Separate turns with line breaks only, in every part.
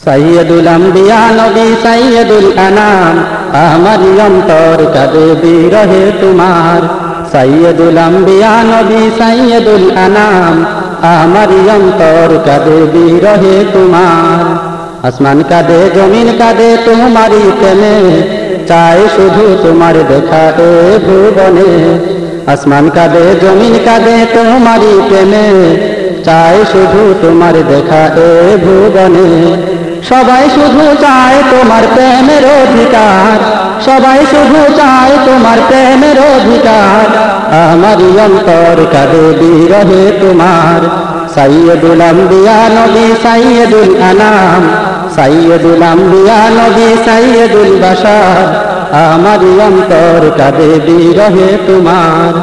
সাইয়্যিদুল আম্বিয়া নবী সাইয়্যিদুল আনাম, আমারি অন্তর কাঁদে বিরহে তোমার। সাইয়্যিদুল আম্বিয়া নবী সাইয়্যিদুল আনাম, আমারি অন্তর কাঁদে বিরহে তোমার। আসমান কাঁদে জমিন কাঁদে তোমারি প্রেমে, চায় শুধু তোমার দেখা এ ভুবনে। আসমান কাঁদে জমিন কাঁদে তোমারি প্রেমে, চায় শুধু তোমার দেখা এ ভুবনে। সবাই শুধু চায় তোমার প্রেমের অধিকার, সবাই শুধু চায় তোমার প্রেমের অধিকার। আমারি অন্তর কাঁদে বিরহে তোমার। সাইয়্যিদুল আম্বিয়া নবী সাইয়্যিদুল আনাম, সাইয়্যিদুল আম্বিয়া নবী সাইয়্যিদুল বাশার, আমারি অন্তর কাঁদে বিরহে তোমার।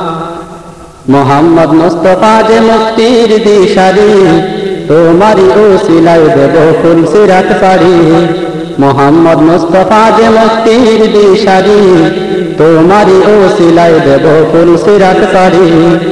মোহাম্মদ মুস্তাফা যে মুক্তির দিশারি, তোমারি ওসিলায় দেব ফুল সিরাত পাড়ি। মোহাম্মদ মুস্তাফা যে মুক্তির দিশারি, তোমারি ওসিলায় দেব ফুল সিরাত পাড়ি।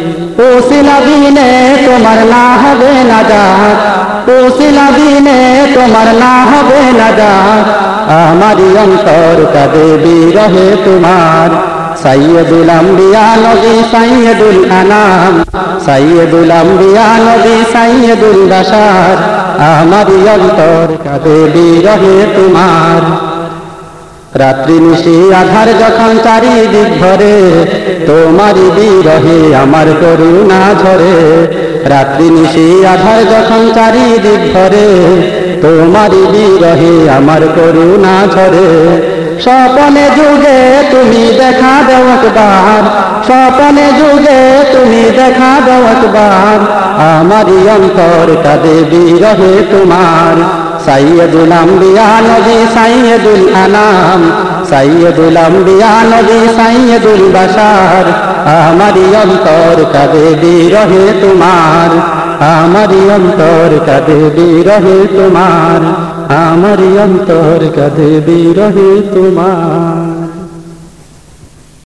ওসিলা বিনে তোমার না হবে নাজাত, ওসিলা বিনে তোমার না হবে নাজাত। আমারি অন্তর কাঁদে বিরহে তোমার। সাইয়্যিদুল আম্বিয়া নবী সাইয়্যিদুল আনাম, সাইয়্যিদুল আম্বিয়া নবী সাইয়্যিদুল বাশার, আমারি অন্তর কাঁদে বিরহে তোমার। রাত্রি নিশি আধার যখন চারিদিক ভরে, তোমারি বিরহে আমার করুণা ঝরে। রাত্রি নিশি আধার যখন চারিদিক ভরে, তোমারি বিরহে আমার করুণা ঝরে। স্বপনে যুগে তুমি দেখা দাও একবার, স্বপনে যুগে তুমি দেখা দাও একবার। আমারি অন্তর কাঁদে বিরহে তোমার। সাইয়্যিদুল আম্বিয়া নবী সাইয়্যিদুল আনাম, সাইয়্যিদুল আম্বিয়া নবী সাইয়্যিদুল বাশার, আমারি অন্তর কাঁদে বিরহে তোমার। আমারি অন্তর কাঁদে বিরহে তোমার। আমারি অন্তর কাঁদে বিরহে তোমার।